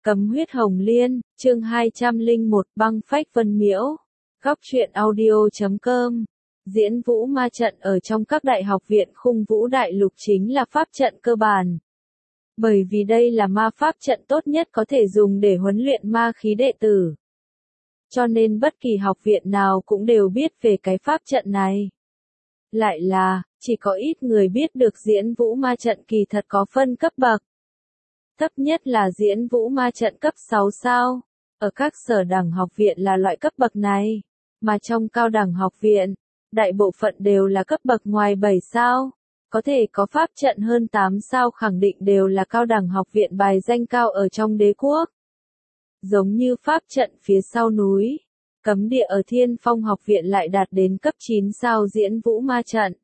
Cấm huyết hồng liên, chương 201 băng phách vân miễu. Góc truyện audio.com. Diễn vũ ma trận ở trong các đại học viện khung vũ đại lục chính là pháp trận cơ bản. Bởi vì đây là ma pháp trận tốt nhất có thể dùng để huấn luyện ma khí đệ tử. Cho nên bất kỳ học viện nào cũng đều biết về cái pháp trận này. Lại là, chỉ có ít người biết được diễn vũ ma trận kỳ thật có phân cấp bậc. Thấp nhất là diễn vũ ma trận cấp 6 sao. Ở các sở đẳng học viện là loại cấp bậc này. Mà trong cao đẳng học viện, đại bộ phận đều là cấp bậc ngoài 7 sao. Có thể có pháp trận hơn 8 sao khẳng định đều là cao đẳng học viện bài danh cao ở trong đế quốc. Giống như pháp trận phía sau núi, cấm địa ở Thiên Phong học viện lại đạt đến cấp 9 sao diễn vũ ma trận.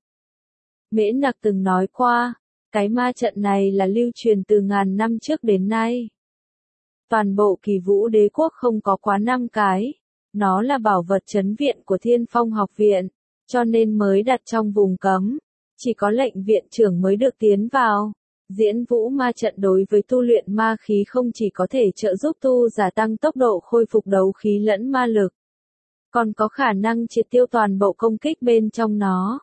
Mễ Nặc từng nói qua, cái ma trận này là lưu truyền từ ngàn năm trước đến nay. Toàn bộ Kỳ Vũ đế quốc không có quá 5 cái. Nó là bảo vật trấn viện của Thiên Phong học viện, cho nên mới đặt trong vùng cấm. Chỉ có lệnh viện trưởng mới được tiến vào. Diễn vũ ma trận đối với tu luyện ma khí không chỉ có thể trợ giúp tu giả tăng tốc độ khôi phục đấu khí lẫn ma lực, còn có khả năng triệt tiêu toàn bộ công kích bên trong nó.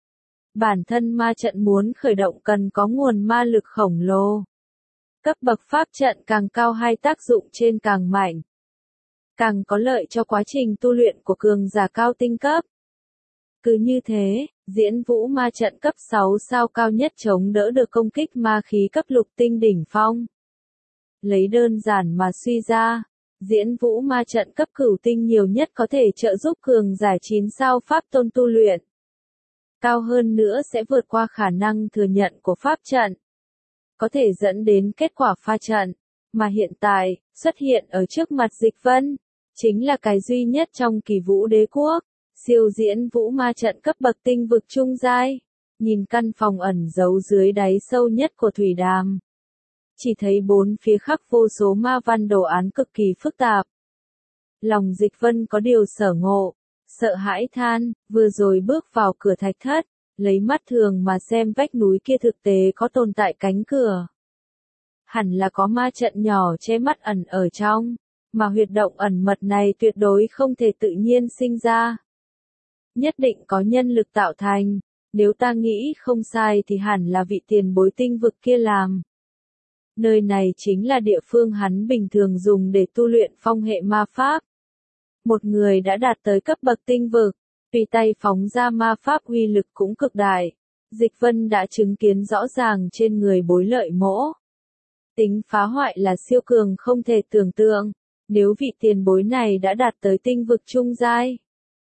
Bản thân ma trận muốn khởi động cần có nguồn ma lực khổng lồ. Cấp bậc pháp trận càng cao hay tác dụng trên càng mạnh, càng có lợi cho quá trình tu luyện của cường giả cao tinh cấp. Cứ như thế, diễn vũ ma trận cấp 6 sao cao nhất chống đỡ được công kích ma khí cấp lục tinh đỉnh phong. Lấy đơn giản mà suy ra, diễn vũ ma trận cấp cửu tinh nhiều nhất có thể trợ giúp cường giả 9 sao pháp tôn tu luyện. Cao hơn nữa sẽ vượt qua khả năng thừa nhận của pháp trận, có thể dẫn đến kết quả pha trận, mà hiện tại, xuất hiện ở trước mặt Dịch Vân, chính là cái duy nhất trong Kỳ Vũ đế quốc, siêu diễn vũ ma trận cấp bậc tinh vực trung giai. Nhìn căn phòng ẩn giấu dưới đáy sâu nhất của thủy đàm, chỉ thấy bốn phía khắc vô số ma văn đồ án cực kỳ phức tạp. Lòng Dịch Vân có điều sở ngộ, sợ hãi than, vừa rồi bước vào cửa thạch thất, lấy mắt thường mà xem vách núi kia thực tế có tồn tại cánh cửa. Hẳn là có ma trận nhỏ che mắt ẩn ở trong, mà huyệt động ẩn mật này tuyệt đối không thể tự nhiên sinh ra. Nhất định có nhân lực tạo thành, nếu ta nghĩ không sai thì hẳn là vị tiền bối tinh vực kia làm. Nơi này chính là địa phương hắn bình thường dùng để tu luyện phong hệ ma pháp. Một người đã đạt tới cấp bậc tinh vực, tùy tay phóng ra ma pháp uy lực cũng cực đại. Dịch Vân đã chứng kiến rõ ràng trên người bối lợi mỗ. Tính phá hoại là siêu cường không thể tưởng tượng, nếu vị tiền bối này đã đạt tới tinh vực trung giai.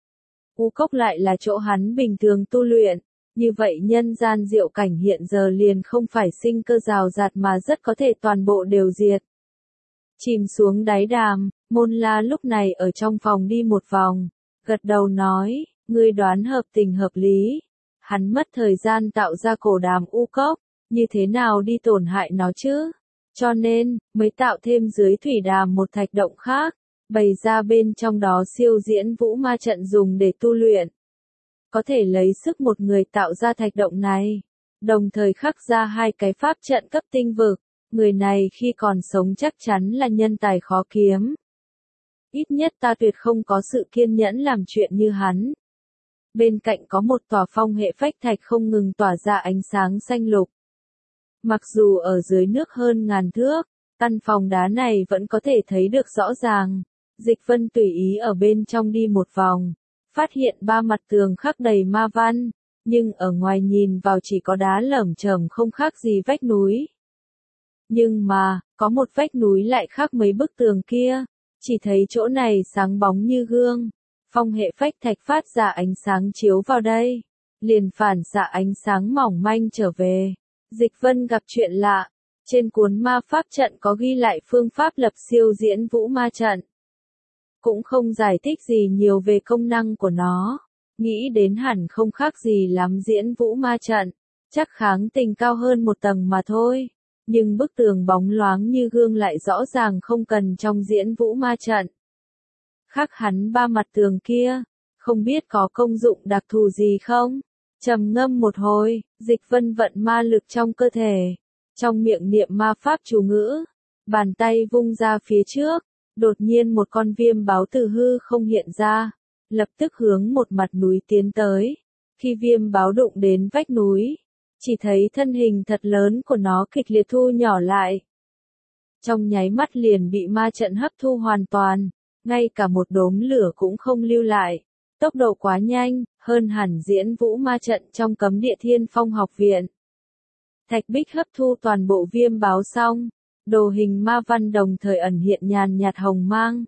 U cốc lại là chỗ hắn bình thường tu luyện, như vậy nhân gian diệu cảnh hiện giờ liền không phải sinh cơ rào rạt mà rất có thể toàn bộ đều diệt. Chìm xuống đáy đàm, Môn La lúc này ở trong phòng đi một vòng, gật đầu nói, ngươi đoán hợp tình hợp lý. Hắn mất thời gian tạo ra cổ đàm u cốc, như thế nào đi tổn hại nó chứ? Cho nên, mới tạo thêm dưới thủy đàm một thạch động khác, bày ra bên trong đó siêu diễn vũ ma trận dùng để tu luyện. Có thể lấy sức một người tạo ra thạch động này, đồng thời khắc ra hai cái pháp trận cấp tinh vực. Người này khi còn sống chắc chắn là nhân tài khó kiếm. Ít nhất ta tuyệt không có sự kiên nhẫn làm chuyện như hắn. Bên cạnh có một tòa phong hệ phách thạch không ngừng tỏa ra ánh sáng xanh lục. Mặc dù ở dưới nước hơn ngàn thước, căn phòng đá này vẫn có thể thấy được rõ ràng. Dịch Vân tùy ý ở bên trong đi một vòng, phát hiện ba mặt tường khắc đầy ma văn, nhưng ở ngoài nhìn vào chỉ có đá lởm chởm không khác gì vách núi. Nhưng mà, có một vách núi lại khác mấy bức tường kia, chỉ thấy chỗ này sáng bóng như gương. Phong hệ phách thạch phát ra ánh sáng chiếu vào đây, liền phản xạ ánh sáng mỏng manh trở về. Dịch Vân gặp chuyện lạ, trên cuốn ma pháp trận có ghi lại phương pháp lập siêu diễn vũ ma trận. Cũng không giải thích gì nhiều về công năng của nó, nghĩ đến hẳn không khác gì lắm diễn vũ ma trận, chắc kháng tình cao hơn một tầng mà thôi. Nhưng bức tường bóng loáng như gương lại rõ ràng không cần trong diễn vũ ma trận. Khác hắn ba mặt tường kia, không biết có công dụng đặc thù gì không? Trầm ngâm một hồi, Dịch Vân vận ma lực trong cơ thể, trong miệng niệm ma pháp chú ngữ, Bàn tay vung ra phía trước, đột nhiên một con viêm báo từ hư không hiện ra, lập tức hướng một mặt núi tiến tới. Khi viêm báo đụng đến vách núi, chỉ thấy thân hình thật lớn của nó kịch liệt thu nhỏ lại. Trong nháy mắt liền bị ma trận hấp thu hoàn toàn, ngay cả một đốm lửa cũng không lưu lại. Tốc độ quá nhanh, hơn hẳn diễn vũ ma trận trong cấm địa Thiên Phong học viện. Thạch Bích hấp thu toàn bộ viêm báo xong, đồ hình ma văn đồng thời ẩn hiện nhàn nhạt hồng mang.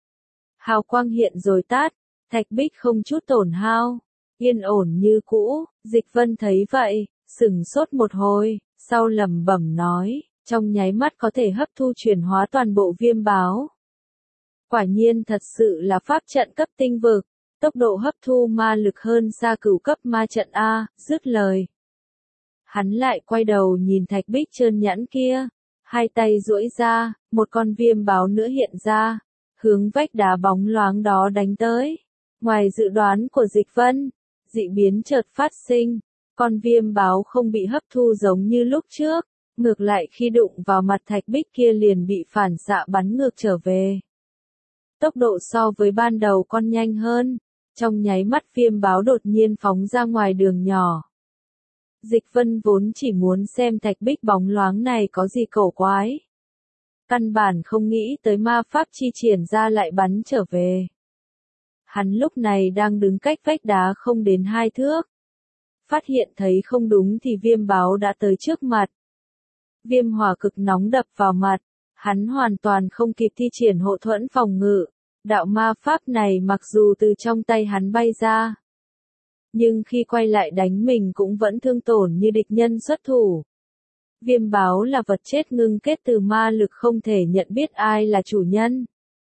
Hào quang hiện rồi tát, Thạch Bích không chút tổn hao, yên ổn như cũ. Dịch Vân thấy vậy, sửng sốt một hồi, sau lẩm bẩm nói, trong nháy mắt có thể hấp thu chuyển hóa toàn bộ viêm báo. Quả nhiên thật sự là pháp trận cấp tinh vực, tốc độ hấp thu ma lực hơn xa cửu cấp ma trận A. Dứt lời, hắn lại quay đầu nhìn Thạch Bích trơn nhẵn kia, hai tay duỗi ra, một con viêm báo nữa hiện ra, hướng vách đá bóng loáng đó đánh tới. Ngoài dự đoán của Dịch Vân, dị biến chợt phát sinh, con viêm báo không bị hấp thu giống như lúc trước, ngược lại khi đụng vào mặt Thạch Bích kia liền bị phản xạ bắn ngược trở về. Tốc độ so với ban đầu còn nhanh hơn, trong nháy mắt viêm báo đột nhiên phóng ra ngoài đường nhỏ. Dịch Vân vốn chỉ muốn xem Thạch Bích bóng loáng này có gì cổ quái. Căn bản không nghĩ tới ma pháp chi triển ra lại bắn trở về. Hắn lúc này đang đứng cách vách đá không đến 2 thước. Phát hiện thấy không đúng thì viêm báo đã tới trước mặt. Viêm hỏa cực nóng đập vào mặt, hắn hoàn toàn không kịp thi triển hộ thuẫn phòng ngự. Đạo ma pháp này mặc dù từ trong tay hắn bay ra, nhưng khi quay lại đánh mình cũng vẫn thương tổn như địch nhân xuất thủ. Viêm báo là vật chết ngưng kết từ ma lực không thể nhận biết ai là chủ nhân.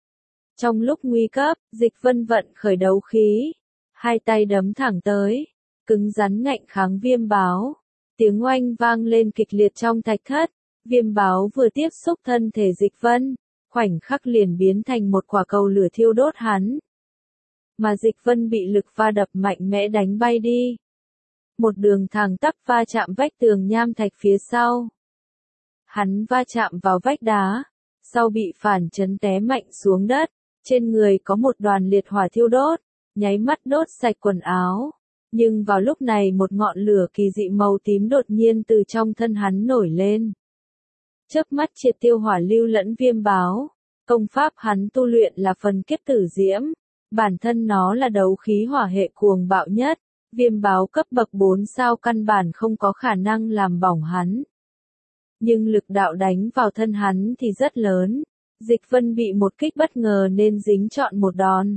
Trong lúc nguy cấp, Dịch Vân vận khởi đấu khí, hai tay đấm thẳng tới, cứng rắn ngạnh kháng viêm báo. Tiếng oanh vang lên kịch liệt trong thạch thất, viêm báo vừa tiếp xúc thân thể Dịch Vân, khoảnh khắc liền biến thành một quả cầu lửa thiêu đốt hắn. Mà Dịch Vân bị lực va đập mạnh mẽ đánh bay đi. Một đường thẳng tắp va chạm vách tường nham thạch phía sau. Hắn va chạm vào vách đá, sau bị phản chấn té mạnh xuống đất, trên người có một đoàn liệt hỏa thiêu đốt, nháy mắt đốt sạch quần áo. Nhưng vào lúc này một ngọn lửa kỳ dị màu tím đột nhiên từ trong thân hắn nổi lên. Chớp mắt triệt tiêu hỏa lưu lẫn viêm báo. Công pháp hắn tu luyện là phần kiếp tử diễm, bản thân nó là đấu khí hỏa hệ cuồng bạo nhất, viêm báo cấp bậc 4 sao căn bản không có khả năng làm bỏng hắn. Nhưng lực đạo đánh vào thân hắn thì rất lớn, Dịch Vân bị một kích bất ngờ nên dính trọn một đòn.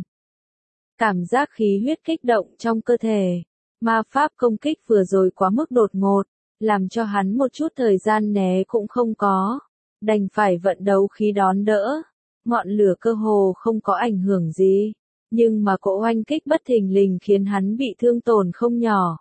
Cảm giác khí huyết kích động trong cơ thể, ma pháp công kích vừa rồi quá mức đột ngột, làm cho hắn một chút thời gian né cũng không có, đành phải vận đấu khí đón đỡ. Ngọn lửa cơ hồ không có ảnh hưởng gì, nhưng mà cỗ oanh kích bất thình lình khiến hắn bị thương tổn không nhỏ.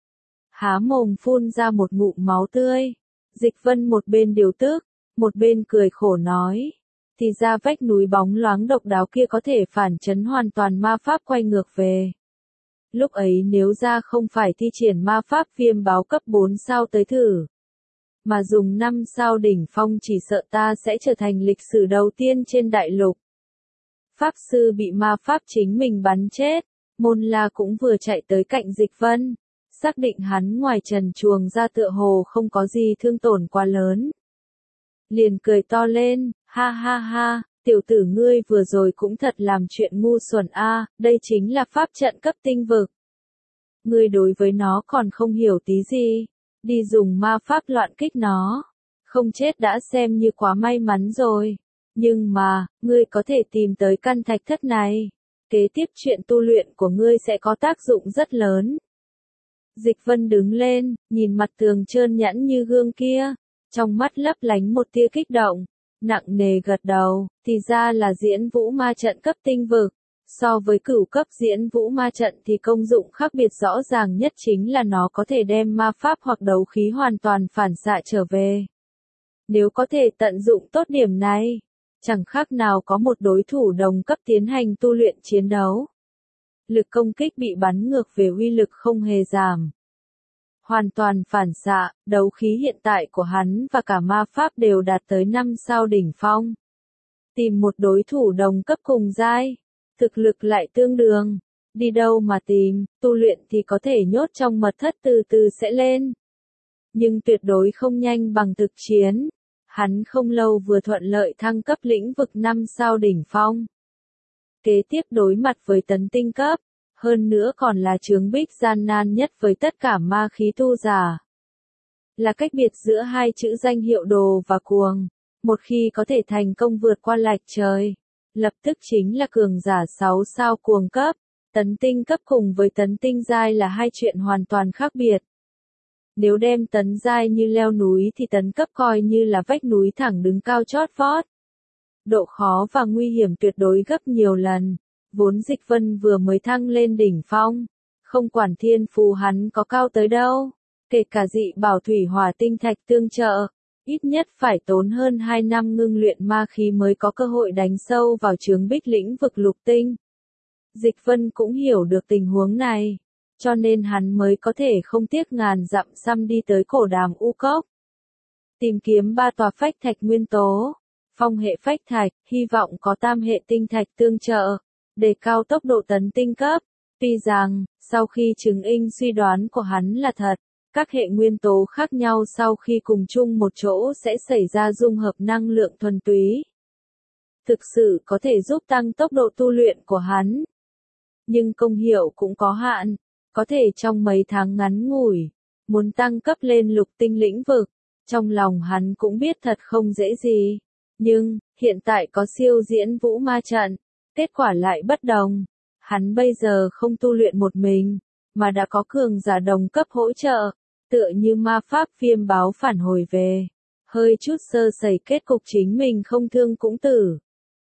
Há mồm phun ra một ngụm máu tươi, Dịch Vân một bên điều tức, một bên cười khổ nói, thì ra vách núi bóng loáng độc đáo kia có thể phản chấn hoàn toàn ma pháp quay ngược về. Lúc ấy nếu ra không phải thi triển ma pháp viêm báo cấp 4 sao tới thử, mà dùng 5 sao đỉnh phong chỉ sợ ta sẽ trở thành lịch sử đầu tiên trên đại lục. Pháp sư bị ma pháp chính mình bắn chết, Môn La cũng vừa chạy tới cạnh Dịch Vân, xác định hắn ngoài trần truồng ra tựa hồ không có gì thương tổn quá lớn. Liền cười to lên, ha ha ha, tiểu tử ngươi vừa rồi cũng thật làm chuyện ngu xuẩn a, đây chính là pháp trận cấp tinh vực. Ngươi đối với nó còn không hiểu tí gì, đi dùng ma pháp loạn kích nó, không chết đã xem như quá may mắn rồi. Nhưng mà, ngươi có thể tìm tới căn thạch thất này, kế tiếp chuyện tu luyện của ngươi sẽ có tác dụng rất lớn. Dịch Vân đứng lên, nhìn mặt tường trơn nhẵn như gương kia, trong mắt lấp lánh một tia kích động, nặng nề gật đầu, thì ra là diễn vũ ma trận cấp tinh vực. So với cửu cấp diễn vũ ma trận thì công dụng khác biệt rõ ràng nhất chính là nó có thể đem ma pháp hoặc đấu khí hoàn toàn phản xạ trở về. Nếu có thể tận dụng tốt điểm này, chẳng khác nào có một đối thủ đồng cấp tiến hành tu luyện chiến đấu. Lực công kích bị bắn ngược về uy lực không hề giảm. Hoàn toàn phản xạ, đấu khí hiện tại của hắn và cả ma pháp đều đạt tới 5 sao đỉnh phong. Tìm một đối thủ đồng cấp cùng giai, thực lực lại tương đương. Đi đâu mà tìm, tu luyện thì có thể nhốt trong mật thất từ từ sẽ lên. Nhưng tuyệt đối không nhanh bằng thực chiến. Hắn không lâu vừa thuận lợi thăng cấp lĩnh vực 5 sao đỉnh phong. Kế tiếp đối mặt với tấn tinh cấp, hơn nữa còn là chướng bích gian nan nhất với tất cả ma khí tu giả. Là cách biệt giữa hai chữ danh hiệu đồ và cuồng. Một khi có thể thành công vượt qua lạch trời, lập tức chính là cường giả 6 sao cuồng cấp. Tấn tinh cấp cùng với tấn tinh giai là hai chuyện hoàn toàn khác biệt. Nếu đem tấn giai như leo núi thì tấn cấp coi như là vách núi thẳng đứng cao chót vót. Độ khó và nguy hiểm tuyệt đối gấp nhiều lần. Vốn Dịch Vân vừa mới thăng lên đỉnh phong, không quản thiên phú hắn có cao tới đâu, kể cả dị bảo thủy hỏa tinh thạch tương trợ, ít nhất phải tốn hơn 2 năm ngưng luyện ma khí mới có cơ hội đánh sâu vào chướng bích lĩnh vực lục tinh. Dịch Vân cũng hiểu được tình huống này, cho nên hắn mới có thể không tiếc ngàn dặm xăm đi tới cổ đàm U Cốc. Tìm kiếm 3 tòa phách thạch nguyên tố, phong hệ phách thạch, hy vọng có tam hệ tinh thạch tương trợ, đề cao tốc độ tấn tinh cấp. Tuy rằng, sau khi chứng minh suy đoán của hắn là thật, các hệ nguyên tố khác nhau sau khi cùng chung một chỗ sẽ xảy ra dung hợp năng lượng thuần túy. Thực sự có thể giúp tăng tốc độ tu luyện của hắn. Nhưng công hiệu cũng có hạn, có thể trong mấy tháng ngắn ngủi, muốn tăng cấp lên lục tinh lĩnh vực, trong lòng hắn cũng biết thật không dễ gì. Nhưng, hiện tại có siêu diễn vũ ma trận, kết quả lại bất đồng. Hắn bây giờ không tu luyện một mình, mà đã có cường giả đồng cấp hỗ trợ, tựa như ma pháp viêm báo phản hồi về. Hơi chút sơ sẩy kết cục chính mình không thương cũng tử.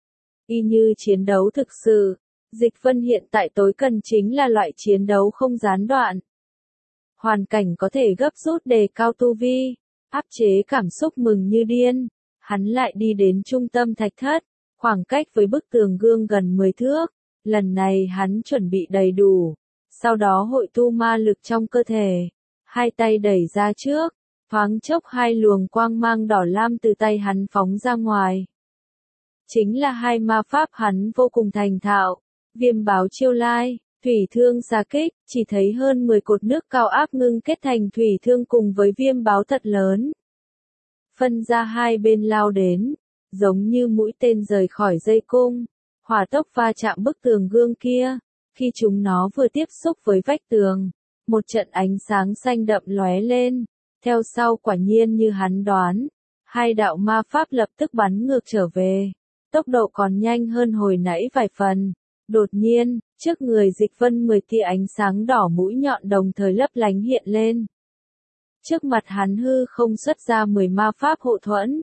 Y như chiến đấu thực sự, Dịch Vân hiện tại tối cần chính là loại chiến đấu không gián đoạn. Hoàn cảnh có thể gấp rút đề cao tu vi, áp chế cảm xúc mừng như điên. Hắn lại đi đến trung tâm thạch thất, khoảng cách với bức tường gương gần 10 thước. Lần này hắn chuẩn bị đầy đủ, sau đó hội tu ma lực trong cơ thể, hai tay đẩy ra trước, thoáng chốc hai luồng quang mang đỏ lam từ tay hắn phóng ra ngoài. Chính là hai ma pháp hắn vô cùng thành thạo, viêm báo chiêu lai, thủy thương xà kích, chỉ thấy hơn 10 cột nước cao áp ngưng kết thành thủy thương cùng với viêm báo thật lớn. Phân ra hai bên lao đến, giống như mũi tên rời khỏi dây cung. Hỏa tốc va chạm bức tường gương kia, khi chúng nó vừa tiếp xúc với vách tường, một trận ánh sáng xanh đậm lóe lên, theo sau quả nhiên như hắn đoán, hai đạo ma pháp lập tức bắn ngược trở về, tốc độ còn nhanh hơn hồi nãy vài phần. Đột nhiên, trước người Dịch Vân 10 tia ánh sáng đỏ mũi nhọn đồng thời lấp lánh hiện lên. Trước mặt hắn hư không xuất ra 10 ma pháp hộ thuẫn.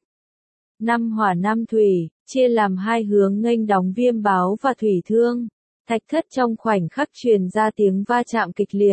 5 hỏa 5 thủy, chia làm hai hướng nghênh đóng viêm báo và thủy thương. Thạch thất trong khoảnh khắc truyền ra tiếng va chạm kịch liệt.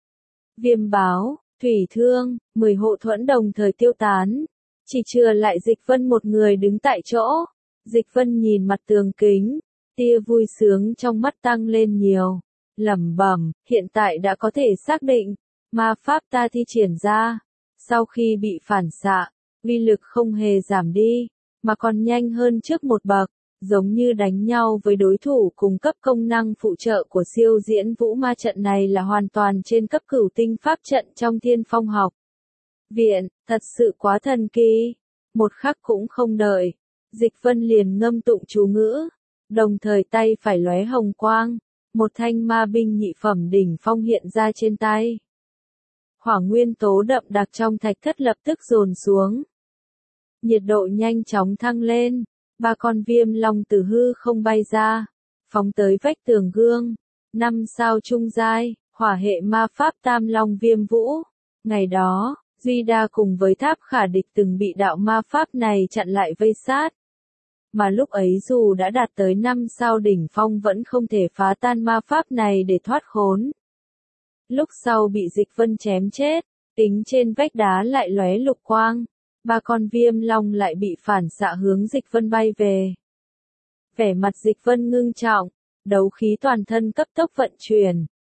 Viêm báo, thủy thương, 10 hộ thuẫn đồng thời tiêu tán. Chỉ chừa lại Dịch Vân một người đứng tại chỗ. Dịch Vân nhìn mặt tường kính, tia vui sướng trong mắt tăng lên nhiều. Lẩm bẩm, hiện tại đã có thể xác định, ma pháp ta thi triển ra. Sau khi bị phản xạ, uy lực không hề giảm đi, mà còn nhanh hơn trước một bậc, giống như đánh nhau với đối thủ cung cấp công năng phụ trợ của siêu diễn vũ ma trận này là hoàn toàn trên cấp cửu tinh pháp trận trong Thiên Phong học viện, thật sự quá thần kỳ. Một khắc cũng không đợi, Dịch Vân liền ngâm tụng chú ngữ, đồng thời tay phải lóe hồng quang, một thanh ma binh nhị phẩm đỉnh phong hiện ra trên tay. Hỏa nguyên tố đậm đặc trong thạch thất lập tức dồn xuống. Nhiệt độ nhanh chóng thăng lên, 3 con viêm long từ hư không bay ra, phóng tới vách tường gương. 5 sao trung giai, hỏa hệ ma pháp tam long viêm vũ. Ngày đó, Duy Đa cùng với tháp khả địch từng bị đạo ma pháp này chặn lại vây sát. Mà lúc ấy dù đã đạt tới 5 sao đỉnh phong vẫn không thể phá tan ma pháp này để thoát khốn. Lúc sau bị Dịch Vân chém chết, tính trên vách đá lại lóe lục quang. 3 con viêm long lại bị phản xạ hướng Dịch Vân bay về. Vẻ mặt Dịch Vân ngưng trọng, đấu khí toàn thân cấp tốc vận chuyển,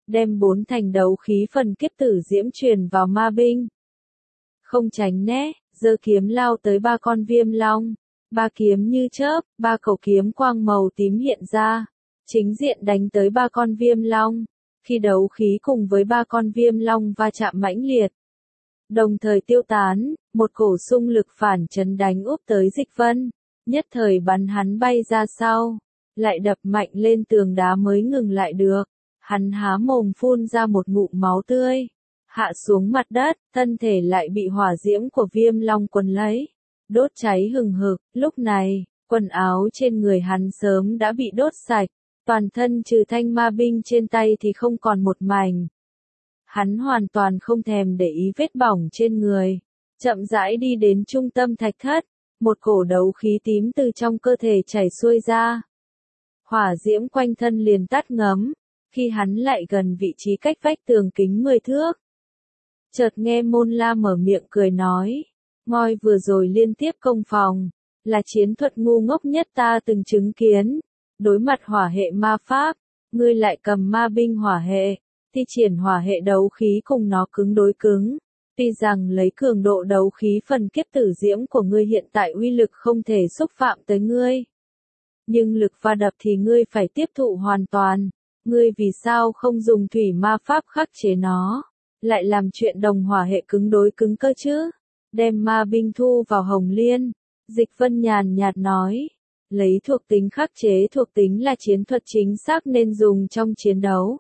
đem 4 thành đấu khí phần kiếp tử diễm truyền vào ma binh. Không tránh né, giơ kiếm lao tới 3 con viêm long. 3 kiếm như chớp, 3 khẩu kiếm quang màu tím hiện ra, chính diện đánh tới 3 con viêm long. Khi đấu khí cùng với 3 con viêm long va chạm mãnh liệt, đồng thời tiêu tán, một cổ xung lực phản chấn đánh úp tới Dịch Vân, nhất thời bắn hắn bay ra sau, lại đập mạnh lên tường đá mới ngừng lại được. Hắn há mồm phun ra một ngụm máu tươi, hạ xuống mặt đất, thân thể lại bị hỏa diễm của viêm long quấn lấy, đốt cháy hừng hực. Lúc này, quần áo trên người hắn sớm đã bị đốt sạch, toàn thân trừ thanh ma binh trên tay thì không còn một mảnh. Hắn hoàn toàn không thèm để ý vết bỏng trên người, chậm rãi đi đến trung tâm thạch thất, một cổ đấu khí tím từ trong cơ thể chảy xuôi ra. Hỏa diễm quanh thân liền tắt ngấm, khi hắn lại gần vị trí cách vách tường kính 10 thước. Chợt nghe Môn La mở miệng cười nói, ngoi vừa rồi liên tiếp công phòng, là chiến thuật ngu ngốc nhất ta từng chứng kiến. Đối mặt hỏa hệ ma pháp, ngươi lại cầm ma binh hỏa hệ, thi triển hỏa hệ đấu khí cùng nó cứng đối cứng. Tuy rằng lấy cường độ đấu khí phần kiếp tử diễm của ngươi hiện tại uy lực không thể xúc phạm tới ngươi, nhưng lực va đập thì ngươi phải tiếp thụ hoàn toàn. Ngươi vì sao không dùng thủy ma pháp khắc chế nó, lại làm chuyện đồng hỏa hệ cứng đối cứng cơ chứ? Đem ma binh thu vào hồng liên, Dịch Vân nhàn nhạt nói, lấy thuộc tính khắc chế thuộc tính là chiến thuật chính xác nên dùng trong chiến đấu.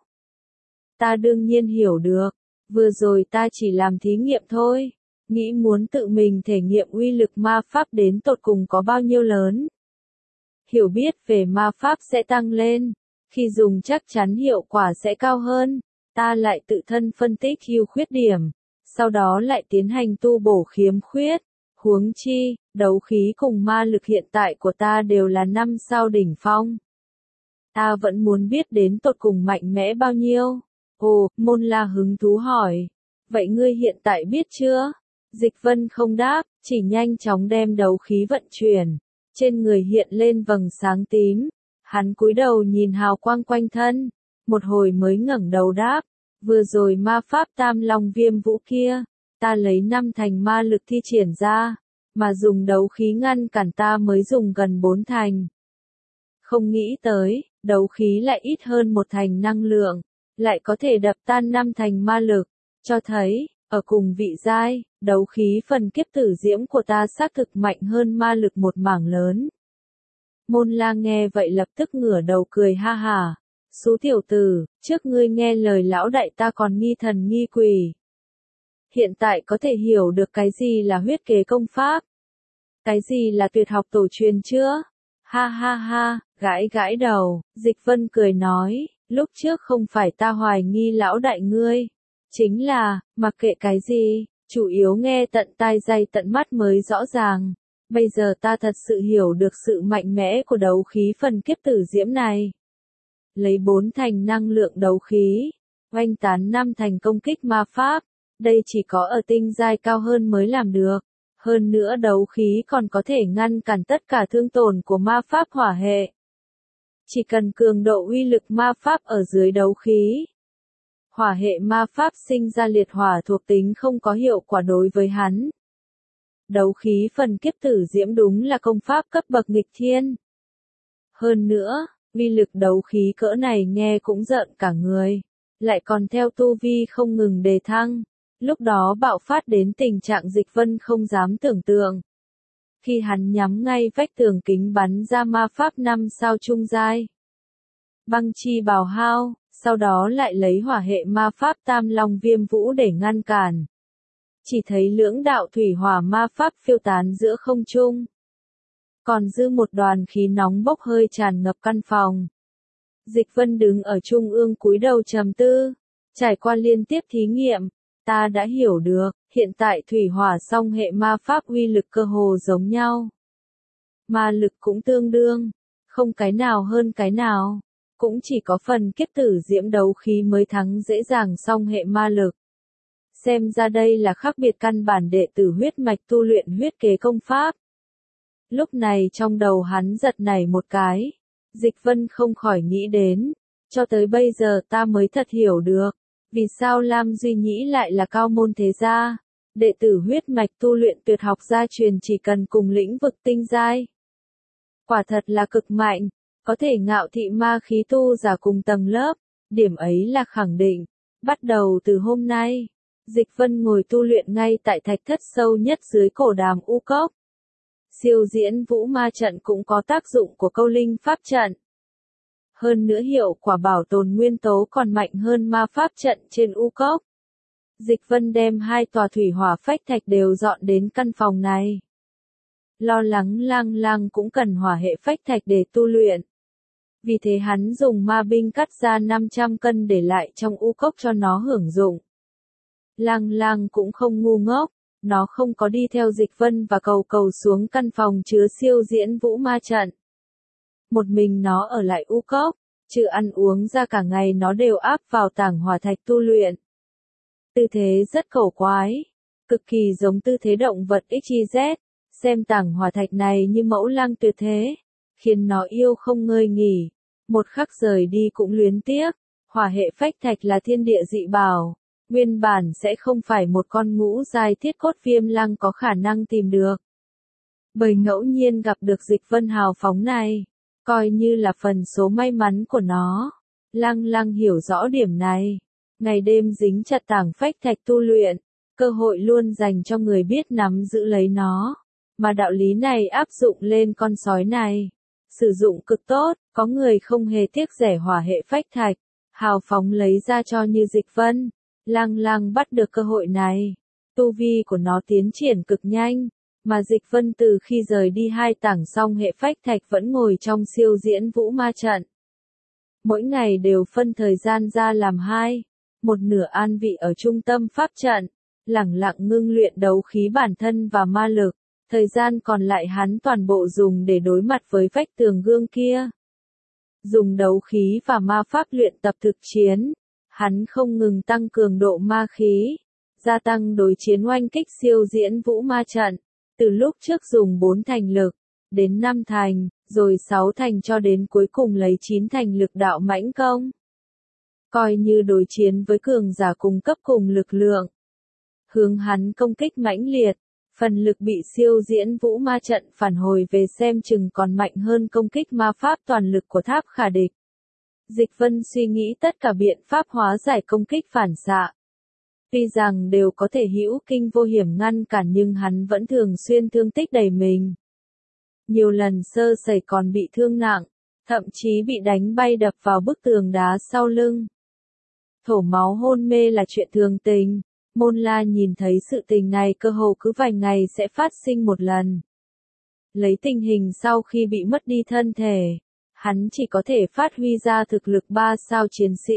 Ta đương nhiên hiểu được, vừa rồi ta chỉ làm thí nghiệm thôi, nghĩ muốn tự mình thể nghiệm uy lực ma pháp đến tột cùng có bao nhiêu lớn. Hiểu biết về ma pháp sẽ tăng lên, khi dùng chắc chắn hiệu quả sẽ cao hơn. Ta lại tự thân phân tích ưu khuyết điểm, sau đó lại tiến hành tu bổ khiếm khuyết. Huống chi, đấu khí cùng ma lực hiện tại của ta đều là 5 sao đỉnh phong. Ta vẫn muốn biết đến tột cùng mạnh mẽ bao nhiêu. Ồ, Môn La hứng thú hỏi. Vậy ngươi hiện tại biết chưa? Dịch Vân không đáp, chỉ nhanh chóng đem đấu khí vận chuyển. Trên người hiện lên vầng sáng tím. Hắn cúi đầu nhìn hào quang quanh thân. Một hồi mới ngẩng đầu đáp. Vừa rồi ma pháp tam long viêm vũ kia, ta lấy 5 thành ma lực thi triển ra, mà dùng đấu khí ngăn cản ta mới dùng gần 4 thành. Không nghĩ tới, đấu khí lại ít hơn 1 thành năng lượng, lại có thể đập tan 5 thành ma lực, cho thấy, ở cùng vị giai, đấu khí phần kiếp tử diễm của ta xác thực mạnh hơn ma lực một mảng lớn. Môn La nghe vậy lập tức ngửa đầu cười ha hả. Xú tiểu tử, trước ngươi nghe lời lão đại ta còn nghi thần nghi quỷ. Hiện tại có thể hiểu được cái gì là huyết kế công pháp, cái gì là tuyệt học tổ truyền chưa? Ha ha ha, gãi gãi đầu, Dịch Vân cười nói, lúc trước không phải ta hoài nghi lão đại ngươi, chính là, mặc kệ cái gì, chủ yếu nghe tận tai dày tận mắt mới rõ ràng. Bây giờ ta thật sự hiểu được sự mạnh mẽ của đấu khí phần kiếp tử diễm này. Lấy 4 thành năng lượng đấu khí, oanh tán 5 thành công kích ma pháp, đây chỉ có ở tinh giai cao hơn mới làm được. Hơn nữa đấu khí còn có thể ngăn cản tất cả thương tổn của ma pháp hỏa hệ. Chỉ cần cường độ uy lực ma pháp ở dưới đấu khí, hỏa hệ ma pháp sinh ra liệt hỏa thuộc tính không có hiệu quả đối với hắn. Đấu khí phần kiếp tử diễm đúng là công pháp cấp bậc nghịch thiên. Hơn nữa, uy lực đấu khí cỡ này nghe cũng giận cả người, lại còn theo tu vi không ngừng đề thăng, lúc đó bạo phát đến tình trạng Dịch Vân không dám tưởng tượng. Khi hắn nhắm ngay vách tường kính bắn ra ma pháp 5 sao trung giai, băng chi bào hao, sau đó lại lấy hỏa hệ ma pháp tam long viêm vũ để ngăn cản. Chỉ thấy lưỡng đạo thủy hỏa ma pháp phiêu tán giữa không trung, còn dư một đoàn khí nóng bốc hơi tràn ngập căn phòng. Dịch Vân đứng ở trung ương cúi đầu trầm tư, trải qua liên tiếp thí nghiệm, ta đã hiểu được, hiện tại thủy hỏa song hệ ma pháp uy lực cơ hồ giống nhau. Ma lực cũng tương đương, không cái nào hơn cái nào, cũng chỉ có phần kiếp tử diễm đấu khí mới thắng dễ dàng song hệ ma lực. Xem ra đây là khác biệt căn bản đệ tử huyết mạch tu luyện huyết kế công pháp. Lúc này trong đầu hắn giật nảy một cái, Dịch Vân không khỏi nghĩ đến, Cho tới bây giờ ta mới thật hiểu được, vì sao Lam Duy Nhĩ lại là cao môn thế gia, đệ tử huyết mạch tu luyện tuyệt học gia truyền chỉ cần cùng lĩnh vực tinh giai. Quả thật là cực mạnh, có thể ngạo thị ma khí tu giả cùng tầng lớp, điểm ấy là khẳng định. Bắt đầu từ hôm nay, Dịch Vân ngồi tu luyện ngay tại thạch thất sâu nhất dưới cổ đàm U Cốc. Siêu diễn vũ ma trận cũng có tác dụng của câu linh pháp trận. Hơn nữa hiệu quả bảo tồn nguyên tố còn mạnh hơn ma pháp trận trên U Cốc. Dịch Vân đem 2 tòa thủy hỏa phách thạch đều dọn đến căn phòng này. Lo lắng Lang Lang cũng cần hỏa hệ phách thạch để tu luyện. Vì thế hắn dùng ma binh cắt ra 500 cân để lại trong U Cốc cho nó hưởng dụng. Lang Lang cũng không ngu ngốc, nó không có đi theo Dịch Vân và cầu cầu xuống căn phòng chứa siêu diễn vũ ma trận. Một mình nó ở lại U Cốc, trừ ăn uống ra cả ngày nó đều áp vào tảng hỏa thạch tu luyện. Tư thế rất cổ quái, cực kỳ giống tư thế động vật XYZ, xem tảng hỏa thạch này như mẫu lang tuyệt thế, khiến nó yêu không ngơi nghỉ, một khắc rời đi cũng luyến tiếc. Hỏa hệ phách thạch là thiên địa dị bảo, nguyên bản sẽ không phải một con ngũ giai thiết cốt viêm lang có khả năng tìm được. Bởi ngẫu nhiên gặp được Dịch Vân hào phóng này, coi như là phần số may mắn của nó. Lang Lang hiểu rõ điểm này, ngày đêm dính chặt tảng phách thạch tu luyện, cơ hội luôn dành cho người biết nắm giữ lấy nó, mà đạo lý này áp dụng lên con sói này. Sử dụng cực tốt, có người không hề tiếc rẻ hỏa hệ phách thạch, hào phóng lấy ra cho như Dịch Vân. Lang Lang bắt được cơ hội này, tu vi của nó tiến triển cực nhanh, mà Dịch Vân từ khi rời đi 2 tảng song hệ phách thạch vẫn ngồi trong siêu diễn vũ ma trận. Mỗi ngày đều phân thời gian ra làm 2, một nửa an vị ở trung tâm pháp trận, lẳng lặng ngưng luyện đấu khí bản thân và ma lực, thời gian còn lại hắn toàn bộ dùng để đối mặt với vách tường gương kia. Dùng đấu khí và ma pháp luyện tập thực chiến, hắn không ngừng tăng cường độ ma khí, gia tăng đối chiến oanh kích siêu diễn vũ ma trận, từ lúc trước dùng 4 thành lực, đến 5 thành, rồi 6 thành cho đến cuối cùng lấy 9 thành lực đạo mãnh công. Coi như đối chiến với cường giả cùng cấp cùng lực lượng. Hướng hắn công kích mãnh liệt, phần lực bị siêu diễn vũ ma trận phản hồi về xem chừng còn mạnh hơn công kích ma pháp toàn lực của tháp khả địch. Dịch Vân suy nghĩ tất cả biện pháp hóa giải công kích phản xạ. Tuy rằng đều có thể hữu kinh vô hiểm ngăn cản nhưng hắn vẫn thường xuyên thương tích đầy mình. Nhiều lần sơ sẩy còn bị thương nặng, thậm chí bị đánh bay đập vào bức tường đá sau lưng. Thổ máu hôn mê là chuyện thường tình, Môn La nhìn thấy sự tình này cơ hồ cứ vài ngày sẽ phát sinh một lần. Lấy tình hình sau khi bị mất đi thân thể, hắn chỉ có thể phát huy ra thực lực 3 sao chiến sĩ.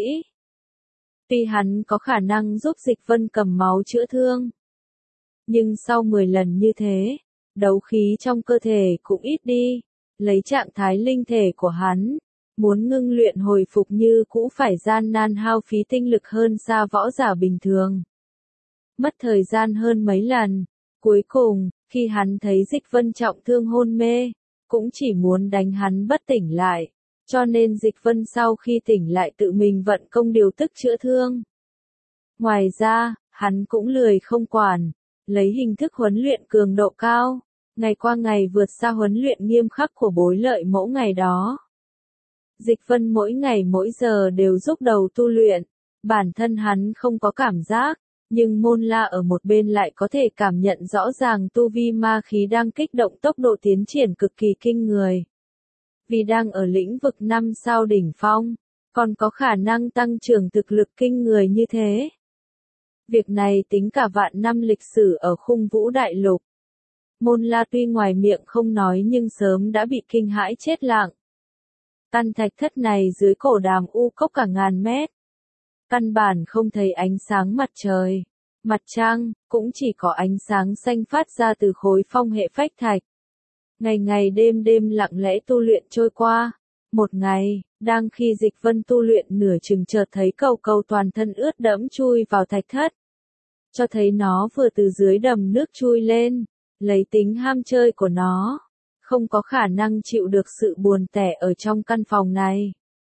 Tuy hắn có khả năng giúp Dịch Vân cầm máu chữa thương, nhưng sau 10 lần như thế, đấu khí trong cơ thể cũng ít đi, lấy trạng thái linh thể của hắn, muốn ngưng luyện hồi phục như cũ phải gian nan hao phí tinh lực hơn xa võ giả bình thường. Mất thời gian hơn mấy lần, cuối cùng, khi hắn thấy Dịch Vân trọng thương hôn mê, cũng chỉ muốn đánh hắn bất tỉnh lại, cho nên Dịch Vân sau khi tỉnh lại tự mình vận công điều tức chữa thương. Ngoài ra, hắn cũng lười không quản, lấy hình thức huấn luyện cường độ cao, ngày qua ngày vượt xa huấn luyện nghiêm khắc của Bối Lợi Mẫu ngày đó. Dịch Vân mỗi ngày mỗi giờ đều giúp đầu tu luyện, bản thân hắn không có cảm giác, nhưng Môn La ở một bên lại có thể cảm nhận rõ ràng tu vi ma khí đang kích động tốc độ tiến triển cực kỳ kinh người. Vì đang ở lĩnh vực 5 sao đỉnh phong, còn có khả năng tăng trưởng thực lực kinh người như thế. Việc này tính cả vạn năm lịch sử ở khung vũ đại lục. Môn La tuy ngoài miệng không nói nhưng sớm đã bị kinh hãi chết lặng. Căn thạch thất này dưới cổ đàm U Cốc cả ngàn mét. Căn bản không thấy ánh sáng mặt trời, mặt trăng, cũng chỉ có ánh sáng xanh phát ra từ khối phong hệ phách thạch. Ngày ngày đêm đêm lặng lẽ tu luyện trôi qua. Một ngày, đang khi Dịch Vân tu luyện nửa chừng chợt thấy cầu cầu toàn thân ướt đẫm chui vào thạch thất. Cho thấy nó vừa từ dưới đầm nước chui lên, lấy tính ham chơi của nó, không có khả năng chịu được sự buồn tẻ ở trong căn phòng này.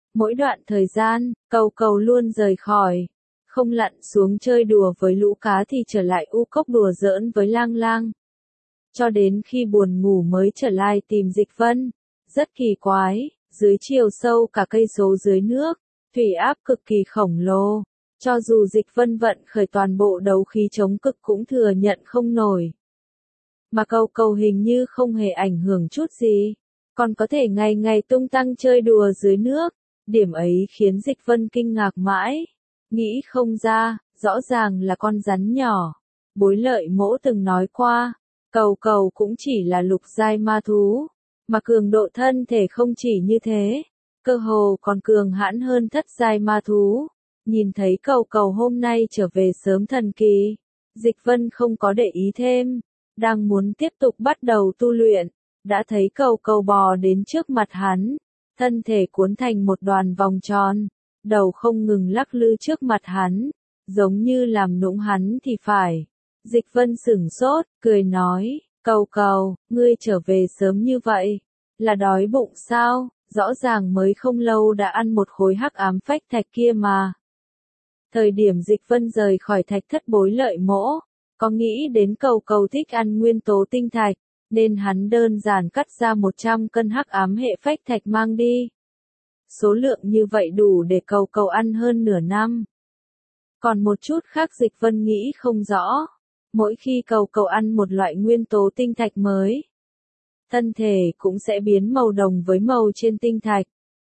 Mỗi đoạn thời gian, Cầu Cầu luôn rời khỏi. Không lặn xuống chơi đùa với lũ cá thì trở lại u cốc đùa giỡn với Lang Lang. Cho đến khi buồn ngủ mới trở lại tìm Dịch Vân. Rất kỳ quái, dưới chiều sâu cả cây số dưới nước, thủy áp cực kỳ khổng lồ. Cho dù Dịch Vân vận khởi toàn bộ đấu khí chống cực cũng thừa nhận không nổi. Mà Cầu Cầu hình như không hề ảnh hưởng chút gì, còn có thể ngày ngày tung tăng chơi đùa dưới nước. Điểm ấy khiến Dịch Vân kinh ngạc mãi. Nghĩ không ra, rõ ràng là con rắn nhỏ. Bối Lợi Mỗ từng nói qua, Cầu Cầu cũng chỉ là lục giai ma thú, mà cường độ thân thể không chỉ như thế, cơ hồ còn cường hãn hơn thất giai ma thú. Nhìn thấy Cầu Cầu hôm nay trở về sớm thần kỳ, Dịch Vân không có để ý thêm, đang muốn tiếp tục bắt đầu tu luyện, đã thấy Cầu Cầu bò đến trước mặt hắn, thân thể cuốn thành một đoàn vòng tròn, đầu không ngừng lắc lư trước mặt hắn, giống như làm nũng hắn thì phải. Dịch Vân sửng sốt, cười nói, Cầu Cầu, ngươi trở về sớm như vậy, là đói bụng sao? Rõ ràng mới không lâu đã ăn một khối hắc ám phách thạch kia mà. Thời điểm Dịch Vân rời khỏi thạch thất Bối Lợi Mỗ, có nghĩ đến Cầu Cầu thích ăn nguyên tố tinh thạch, nên hắn đơn giản cắt ra 100 cân hắc ám hệ phách thạch mang đi. Số lượng như vậy đủ để Cầu Cầu ăn hơn nửa năm. Còn một chút khác Dịch Vân nghĩ không rõ. Mỗi khi Cầu Cầu ăn một loại nguyên tố tinh thạch mới, thân thể cũng sẽ biến màu đồng với màu trên tinh thạch.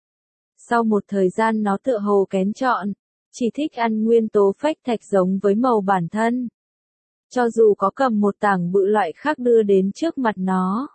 Sau một thời gian nó tựa hồ kén chọn, chỉ thích ăn nguyên tố phách thạch giống với màu bản thân. Cho dù có cầm một tảng bự loại khác đưa đến trước mặt nó,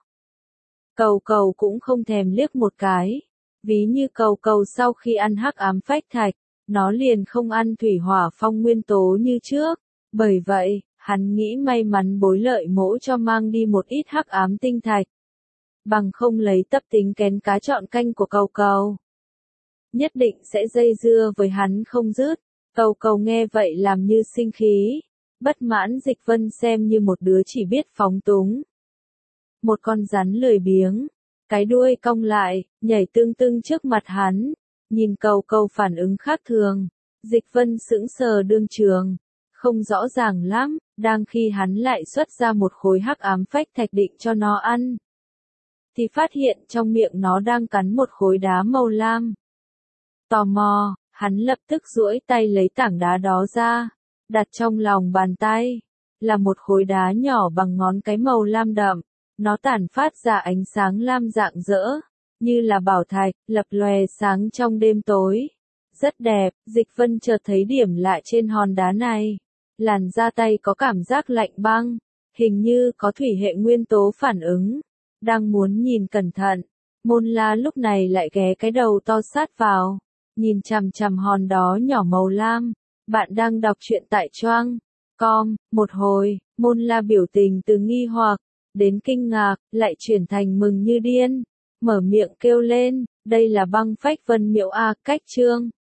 Cầu Cầu cũng không thèm liếc một cái. Ví như Cầu Cầu sau khi ăn hắc ám phách thạch, nó liền không ăn thủy hỏa phong nguyên tố như trước. Bởi vậy, hắn nghĩ may mắn Bối Lợi Mỗ cho mang đi một ít hắc ám tinh thạch. Bằng không lấy tập tính kén cá chọn canh của Cầu Cầu, nhất định sẽ dây dưa với hắn không dứt. Cầu Cầu nghe vậy làm như sinh khí, bất mãn Dịch Vân xem như một đứa chỉ biết phóng túng. Một con rắn lười biếng, cái đuôi cong lại, nhảy tưng tưng trước mặt hắn, nhìn Cầu Cầu phản ứng khác thường. Dịch Vân sững sờ đương trường, không rõ ràng lắm, đang khi hắn lại xuất ra một khối hắc ám phách thạch định cho nó ăn, thì phát hiện trong miệng nó đang cắn một khối đá màu lam. Tò mò, hắn lập tức duỗi tay lấy tảng đá đó ra, đặt trong lòng bàn tay, là một khối đá nhỏ bằng ngón cái màu lam đậm, nó tản phát ra ánh sáng lam rạng rỡ, như là bảo thạch, lập lòe sáng trong đêm tối. Rất đẹp, Dịch Vân chợt thấy điểm lạ trên hòn đá này, làn da tay có cảm giác lạnh băng, hình như có thủy hệ nguyên tố phản ứng. Đang muốn nhìn cẩn thận, Môn La lúc này lại ghé cái đầu to sát vào, nhìn chằm chằm hòn đó nhỏ màu lam. Bạn đang đọc truyện tại Choang.com, một hồi, Môn La biểu tình từ nghi hoặc đến kinh ngạc, lại chuyển thành mừng như điên, mở miệng kêu lên, đây là Băng Phách Vân Miễu a, cách chương